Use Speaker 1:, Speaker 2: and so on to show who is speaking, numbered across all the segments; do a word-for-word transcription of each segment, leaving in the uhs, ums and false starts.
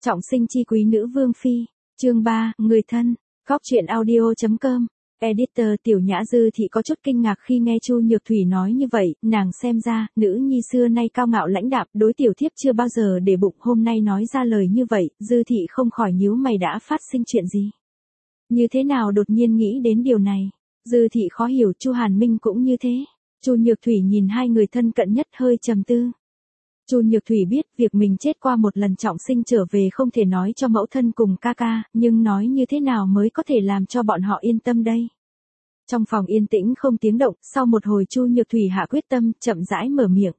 Speaker 1: Trọng sinh chi quý nữ vương phi, chương ba, người thân, góc truyện audio.com, editor Tiểu Nhã Dư Thị có chút kinh ngạc khi nghe Chu Nhược Thủy nói như vậy, nàng xem ra, nữ nhi xưa nay cao ngạo lãnh đạm, đối tiểu thiếp chưa bao giờ để bụng, hôm nay nói ra lời như vậy, Dư Thị không khỏi nhíu mày đã phát sinh chuyện gì. Như thế nào đột nhiên nghĩ đến điều này, Dư Thị khó hiểu, Chu Hàn Minh cũng như thế. Chu Nhược Thủy nhìn hai người thân cận nhất hơi trầm tư. Chu Nhược Thủy biết việc mình chết qua một lần trọng sinh trở về không thể nói cho mẫu thân cùng ca ca, nhưng nói như thế nào mới có thể làm cho bọn họ yên tâm đây. Trong phòng yên tĩnh không tiếng động, sau một hồi Chu Nhược Thủy hạ quyết tâm, chậm rãi mở miệng.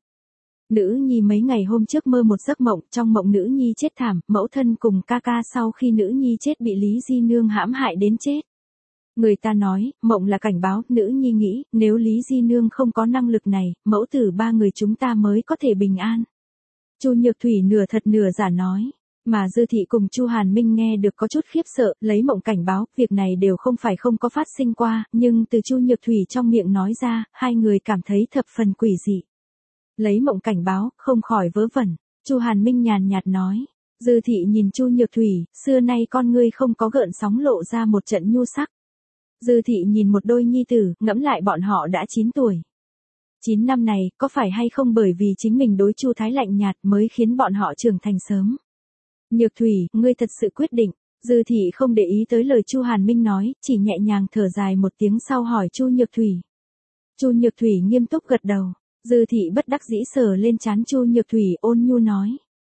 Speaker 1: Nữ nhi mấy ngày hôm trước mơ một giấc mộng, trong mộng nữ nhi chết thảm, mẫu thân cùng ca ca sau khi nữ nhi chết bị Lý Di Nương hãm hại đến chết. Người ta nói, mộng là cảnh báo, nữ nhi nghĩ, nếu Lý Di Nương không có năng lực này, mẫu tử ba người chúng ta mới có thể bình an. Chu Nhược Thủy nửa thật nửa giả nói, mà Dư Thị cùng Chu Hàn Minh nghe được có chút khiếp sợ, lấy mộng cảnh báo, việc này đều không phải không có phát sinh qua, nhưng từ Chu Nhược Thủy trong miệng nói ra, hai người cảm thấy thập phần quỷ dị. Lấy mộng cảnh báo, không khỏi vớ vẩn, Chu Hàn Minh nhàn nhạt nói. Dư Thị nhìn Chu Nhược Thủy, xưa nay con ngươi không có gợn sóng lộ ra một trận nhu sắc. Dư Thị nhìn một đôi nhi tử, ngẫm lại bọn họ đã chín tuổi. chín năm này, có phải hay không bởi vì chính mình đối Chu Thái lạnh nhạt mới khiến bọn họ trưởng thành sớm. Nhược Thủy, ngươi thật sự quyết định. Dư Thị không để ý tới lời Chu Hàn Minh nói, chỉ nhẹ nhàng thở dài một tiếng sau hỏi Chu Nhược Thủy. Chu Nhược Thủy nghiêm túc gật đầu. Dư Thị bất đắc dĩ sờ lên trán Chu Nhược Thủy, ôn nhu nói.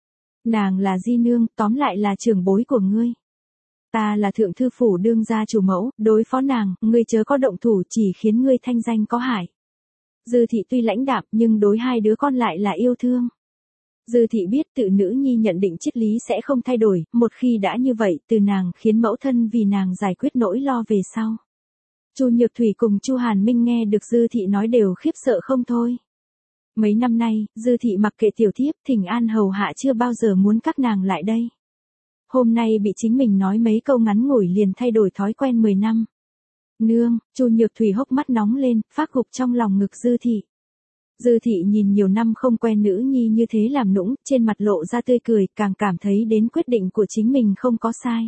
Speaker 1: Nàng là Di Nương, tóm lại là trưởng bối của ngươi. Ta là thượng thư phủ đương gia chủ mẫu, đối phó nàng, ngươi chớ có động thủ, chỉ khiến ngươi thanh danh có hại. Dư Thị tuy lãnh đạm nhưng đối hai đứa con lại là yêu thương. Dư Thị biết tự nữ nhi nhận định triết lý sẽ không thay đổi, một khi đã như vậy từ nàng khiến mẫu thân vì nàng giải quyết nỗi lo về sau. Chu Nhược Thủy cùng Chu Hàn Minh nghe được Dư Thị nói đều khiếp sợ không thôi. Mấy năm nay, Dư Thị mặc kệ tiểu thiếp, thỉnh an hầu hạ chưa bao giờ muốn các nàng lại đây. Hôm nay bị chính mình nói mấy câu ngắn ngủi liền thay đổi thói quen mười năm. Nương, Chu Nhược Thủy hốc mắt nóng lên, phát gục trong lòng ngực Dư Thị. Dư Thị nhìn nhiều năm không quen nữ nhi như thế làm nũng, trên mặt lộ ra tươi cười, càng cảm thấy đến quyết định của chính mình không có sai.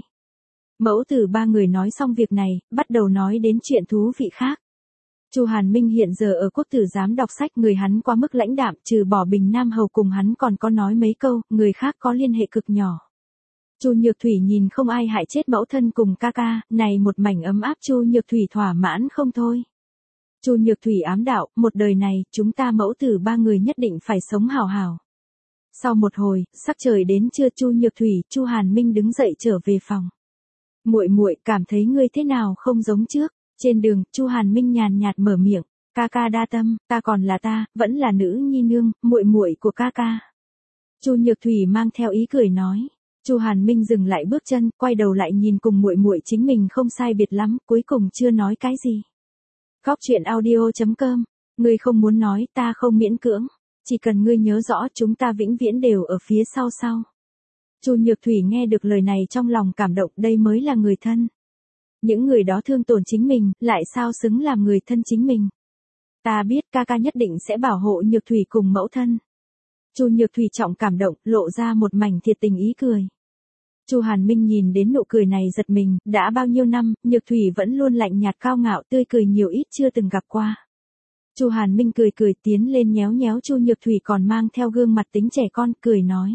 Speaker 1: Mẫu tử ba người nói xong việc này, bắt đầu nói đến chuyện thú vị khác. Chu Hàn Minh hiện giờ ở quốc tử giám đọc sách, người hắn quá mức lãnh đạm, trừ bỏ Bình Nam hầu cùng hắn còn có nói mấy câu, người khác có liên hệ cực nhỏ. Chu Nhược Thủy nhìn không ai hại chết mẫu thân cùng ca ca, này một mảnh ấm áp Chu Nhược Thủy thỏa mãn không thôi. Chu Nhược Thủy ám đạo, một đời này, chúng ta mẫu tử ba người nhất định phải sống hào hào. Sau một hồi, sắc trời đến trưa, Chu Nhược Thủy, Chu Hàn Minh đứng dậy trở về phòng. Muội muội, cảm thấy ngươi thế nào không giống trước? Trên đường, Chu Hàn Minh nhàn nhạt mở miệng, ca ca đa tâm, ta còn là ta, vẫn là nữ nhi nương, muội muội của ca ca. Chu Nhược Thủy mang theo ý cười nói. Chu Hàn Minh dừng lại bước chân, quay đầu lại nhìn cùng muội muội chính mình không sai biệt lắm, cuối cùng chưa nói cái gì. Góc truyện audio.com, ngươi không muốn nói, ta không miễn cưỡng, chỉ cần ngươi nhớ rõ chúng ta vĩnh viễn đều ở phía sau sau. Chu Nhược Thủy nghe được lời này trong lòng cảm động, đây mới là người thân. Những người đó thương tổn chính mình, lại sao xứng làm người thân chính mình. Ta biết ca ca nhất định sẽ bảo hộ Nhược Thủy cùng mẫu thân. Chu Nhược Thủy trọng cảm động, lộ ra một mảnh thiệt tình ý cười. Chu Hàn Minh nhìn đến nụ cười này giật mình, đã bao nhiêu năm, Nhược Thủy vẫn luôn lạnh nhạt cao ngạo, tươi cười nhiều ít chưa từng gặp qua. Chu Hàn Minh cười cười tiến lên nhéo nhéo Chu Nhược Thủy còn mang theo gương mặt tính trẻ con, cười nói.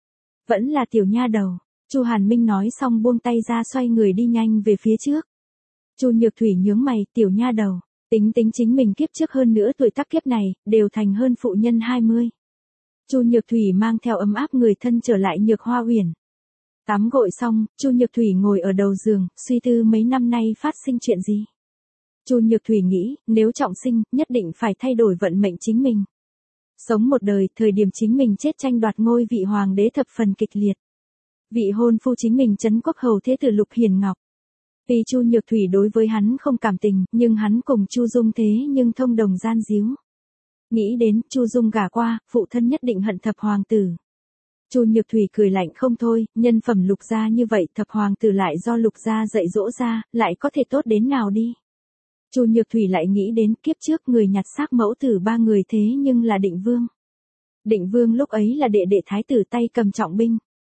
Speaker 1: Vẫn là tiểu nha đầu. Chu Hàn Minh nói xong buông tay ra xoay người đi nhanh về phía trước. Chu Nhược Thủy nhướng mày, tiểu nha đầu, tính tính chính mình kiếp trước hơn nữa tuổi tác kiếp này, đều thành hơn phụ nhân hai mươi. Chu Nhược Thủy mang theo ấm áp người thân trở lại Nhược Hoa Uyển. Tắm gội xong, Chu Nhược Thủy ngồi ở đầu giường, suy tư mấy năm nay phát sinh chuyện gì. Chu Nhược Thủy nghĩ, nếu trọng sinh, nhất định phải thay đổi vận mệnh chính mình. Sống một đời, thời điểm chính mình chết tranh đoạt ngôi vị hoàng đế thập phần kịch liệt. Vị hôn phu chính mình Trấn Quốc hầu thế tử Lục Hiền Ngọc. Vì Chu Nhược Thủy đối với hắn không cảm tình, nhưng hắn cùng Chu Dung thế nhưng thông đồng gian díu. Nghĩ đến, Chu Dung gả qua, phụ thân nhất định hận thập hoàng tử. Chu Nhược Thủy cười lạnh không thôi, nhân phẩm Lục gia như vậy, thập hoàng tử lại do Lục gia dạy dỗ ra, lại có thể tốt đến nào đi. Chu Nhược Thủy lại nghĩ đến kiếp trước người nhặt xác mẫu tử ba người thế nhưng là Định Vương. Định Vương lúc ấy là đệ đệ thái tử tay cầm trọng binh.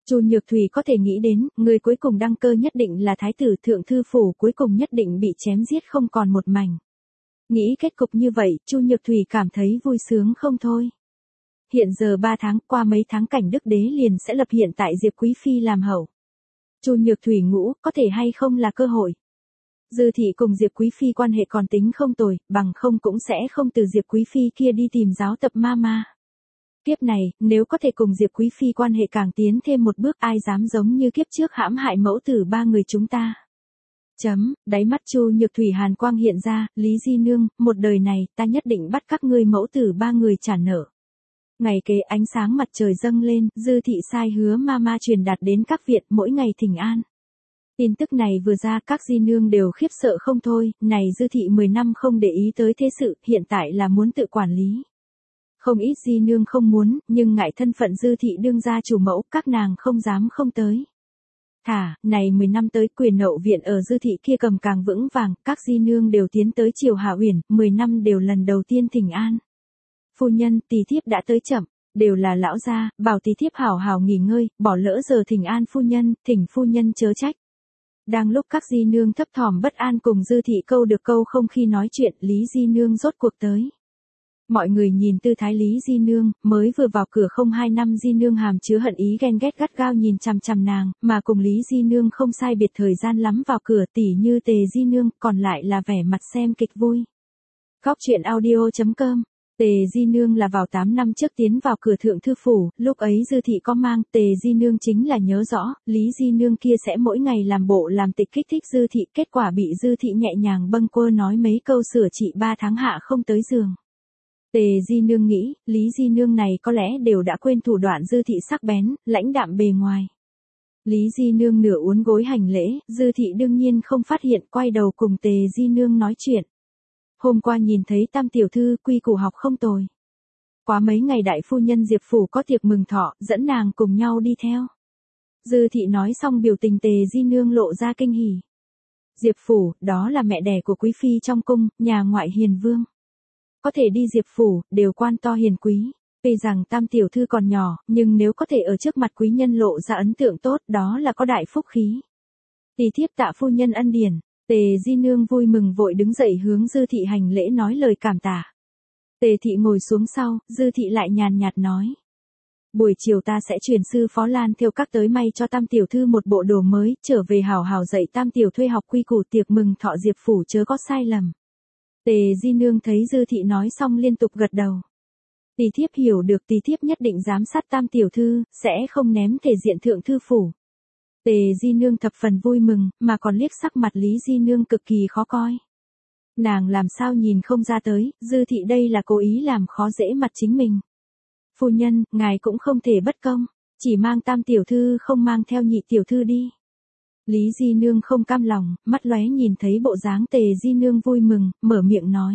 Speaker 1: Chu Nhược Thủy có thể nghĩ đến, người cuối cùng đăng cơ nhất định là thái tử, thượng thư phủ cuối cùng nhất định bị chém giết không còn một mảnh. Nghĩ kết cục như vậy, Chu Nhược Thủy cảm thấy vui sướng không thôi. Hiện giờ ba tháng, qua mấy tháng cảnh đức đế liền sẽ lập hiện tại Diệp Quý Phi làm hậu. Chu Nhược Thủy ngũ, có thể hay không là cơ hội. Dư thị cùng Diệp Quý Phi quan hệ còn tính không tồi, bằng không cũng sẽ không từ Diệp Quý Phi kia đi tìm giáo tập ma ma. Kiếp này, nếu có thể cùng Diệp Quý Phi quan hệ càng tiến thêm một bước, ai dám giống như kiếp trước hãm hại mẫu tử ba người chúng ta. Chấm, đáy mắt Chu Nhược Thủy hàn quang hiện ra, Lý Di Nương, một đời này, ta nhất định bắt các ngươi mẫu tử ba người trả nợ. Ngày kế ánh sáng mặt trời dâng lên, Dư thị sai hứa ma ma truyền đạt đến các viện mỗi ngày thỉnh an. Tin tức này vừa ra, các di nương đều khiếp sợ không thôi, này Dư thị mười năm không để ý tới thế sự, hiện tại là muốn tự quản lý. Không ít di nương không muốn, nhưng ngại thân phận Dư thị đương gia chủ mẫu, các nàng không dám không tới. Thả, này mười năm tới quyền hậu viện ở Dư thị kia cầm càng vững vàng, các di nương đều tiến tới triều Hạ Uyển, mười năm đều lần đầu tiên thỉnh an. Phu nhân, tỳ thiếp đã tới chậm, đều là lão gia, bảo tỳ thiếp hảo hảo nghỉ ngơi, bỏ lỡ giờ thỉnh an phu nhân, thỉnh phu nhân chớ trách. Đang lúc các di nương thấp thỏm bất an cùng Dư thị câu được câu không khi nói chuyện, Lý Di Nương rốt cuộc tới. Mọi người nhìn tư thái Lý Di Nương, mới vừa vào cửa không hai năm Di Nương hàm chứa hận ý ghen ghét gắt gao nhìn chằm chằm nàng, mà cùng Lý Di Nương không sai biệt thời gian lắm vào cửa tỉ như Tề Di Nương, còn lại là vẻ mặt xem kịch vui. Góc truyện audio chấm com. Tề Di Nương là vào tám năm trước tiến vào cửa thượng thư phủ, lúc ấy Dư thị có mang, Tề Di Nương chính là nhớ rõ, Lý Di Nương kia sẽ mỗi ngày làm bộ làm tịch kích thích Dư thị, kết quả bị Dư thị nhẹ nhàng bâng quơ nói mấy câu sửa trị ba tháng hạ không tới giường. Tề Di Nương nghĩ, Lý Di Nương này có lẽ đều đã quên thủ đoạn Dư thị sắc bén, lãnh đạm bề ngoài. Lý Di Nương nửa uốn gối hành lễ, Dư thị đương nhiên không phát hiện, quay đầu cùng Tề Di Nương nói chuyện. Hôm qua nhìn thấy Tam tiểu thư quy củ học không tồi. Quá mấy ngày đại phu nhân Diệp phủ có tiệc mừng thọ, dẫn nàng cùng nhau đi theo. Dư thị nói xong biểu tình Tề Di Nương lộ ra kinh hỉ. Diệp phủ, đó là mẹ đẻ của quý phi trong cung, nhà ngoại hiền vương. Có thể đi Diệp phủ, đều quan to hiền quý. Tuy rằng Tam tiểu thư còn nhỏ, nhưng nếu có thể ở trước mặt quý nhân lộ ra ấn tượng tốt, đó là có đại phúc khí. Tỳ thiếp tạ phu nhân ân điển. Tề Di Nương vui mừng vội đứng dậy hướng Dư thị hành lễ nói lời cảm tạ. Tề thị ngồi xuống sau, Dư thị lại nhàn nhạt nói. Buổi chiều ta sẽ truyền sư Phó Lan theo các tới may cho Tam tiểu thư một bộ đồ mới, trở về hào hào dạy Tam tiểu thuê học quy củ tiệc mừng thọ Diệp phủ chớ có sai lầm. Tề Di Nương thấy Dư thị nói xong liên tục gật đầu. Tỳ thiếp hiểu được, tỳ thiếp nhất định giám sát Tam tiểu thư, sẽ không ném thể diện thượng thư phủ. Tề Di Nương thập phần vui mừng, mà còn liếc sắc mặt Lý Di Nương cực kỳ khó coi. Nàng làm sao nhìn không ra tới, Dư thị đây là cố ý làm khó dễ mặt chính mình. Phu nhân, ngài cũng không thể bất công, chỉ mang Tam tiểu thư không mang theo nhị tiểu thư đi. Lý Di Nương không cam lòng, mắt lóe nhìn thấy bộ dáng Tề Di Nương vui mừng, mở miệng nói.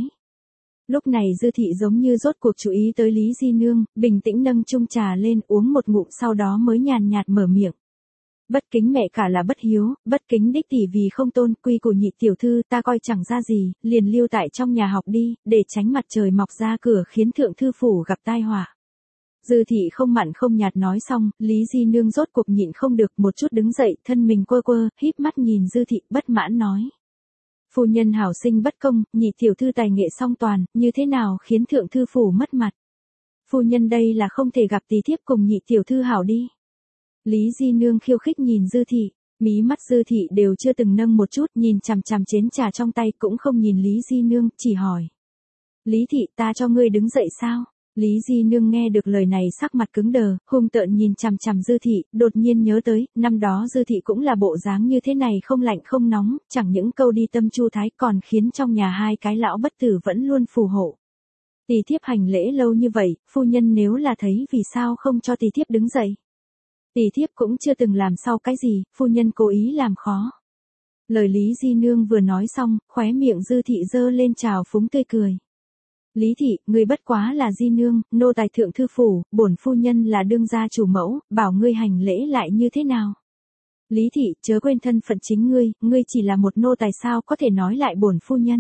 Speaker 1: Lúc này Dư thị giống như rốt cuộc chú ý tới Lý Di Nương, bình tĩnh nâng chung trà lên uống một ngụm sau đó mới nhàn nhạt mở miệng. Bất kính mẹ cả là bất hiếu, bất kính đích tỷ vì không tôn, quy của nhị tiểu thư ta coi chẳng ra gì, liền lưu tại trong nhà học đi, để tránh mặt trời mọc ra cửa khiến thượng thư phủ gặp tai họa. Dư thị không mặn không nhạt nói xong, Lý Di Nương rốt cuộc nhịn không được một chút đứng dậy, thân mình quơ quơ, híp mắt nhìn Dư thị bất mãn nói. Phu nhân hảo sinh bất công, nhị tiểu thư tài nghệ song toàn, như thế nào khiến thượng thư phủ mất mặt. Phu nhân đây là không thể gặp tỳ thiếp cùng nhị tiểu thư hảo đi. Lý Di Nương khiêu khích nhìn Dư thị, mí mắt Dư thị đều chưa từng nâng một chút, nhìn chằm chằm chén trà trong tay cũng không nhìn Lý Di Nương, chỉ hỏi. Lý thị, ta cho ngươi đứng dậy sao? Lý Di Nương nghe được lời này sắc mặt cứng đờ, hung tợn nhìn chằm chằm Dư thị, đột nhiên nhớ tới, năm đó Dư thị cũng là bộ dáng như thế này không lạnh không nóng, chẳng những câu đi tâm chu thái còn khiến trong nhà hai cái lão bất tử vẫn luôn phù hộ. Tỳ thiếp hành lễ lâu như vậy, phu nhân nếu là thấy vì sao không cho tỳ thiếp đứng dậy? Tỳ thiếp cũng chưa từng làm sau cái gì, phu nhân cố ý làm khó. Lời Lý Di Nương vừa nói xong, khóe miệng Dư thị giơ lên trào phúng tươi cười. Lý thị, ngươi bất quá là Di Nương, nô tài thượng thư phủ, bổn phu nhân là đương gia chủ mẫu, bảo ngươi hành lễ lại như thế nào? Lý thị, chớ quên thân phận chính ngươi, ngươi chỉ là một nô tài sao có thể nói lại bổn phu nhân?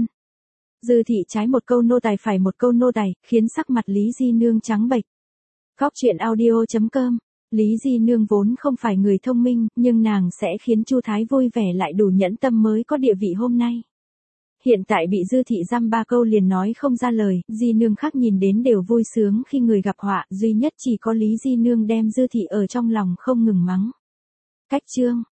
Speaker 1: Dư thị trái một câu nô tài phải một câu nô tài, khiến sắc mặt Lý Di Nương trắng bệch. Góc truyện audio chấm com Lý Di Nương vốn không phải người thông minh, nhưng nàng sẽ khiến Chu Thái vui vẻ lại đủ nhẫn tâm mới có địa vị hôm nay. Hiện tại bị Dư thị dăm ba câu liền nói không ra lời, Di Nương khác nhìn đến đều vui sướng khi người gặp họa, duy nhất chỉ có Lý Di Nương đem Dư thị ở trong lòng không ngừng mắng. Cách chương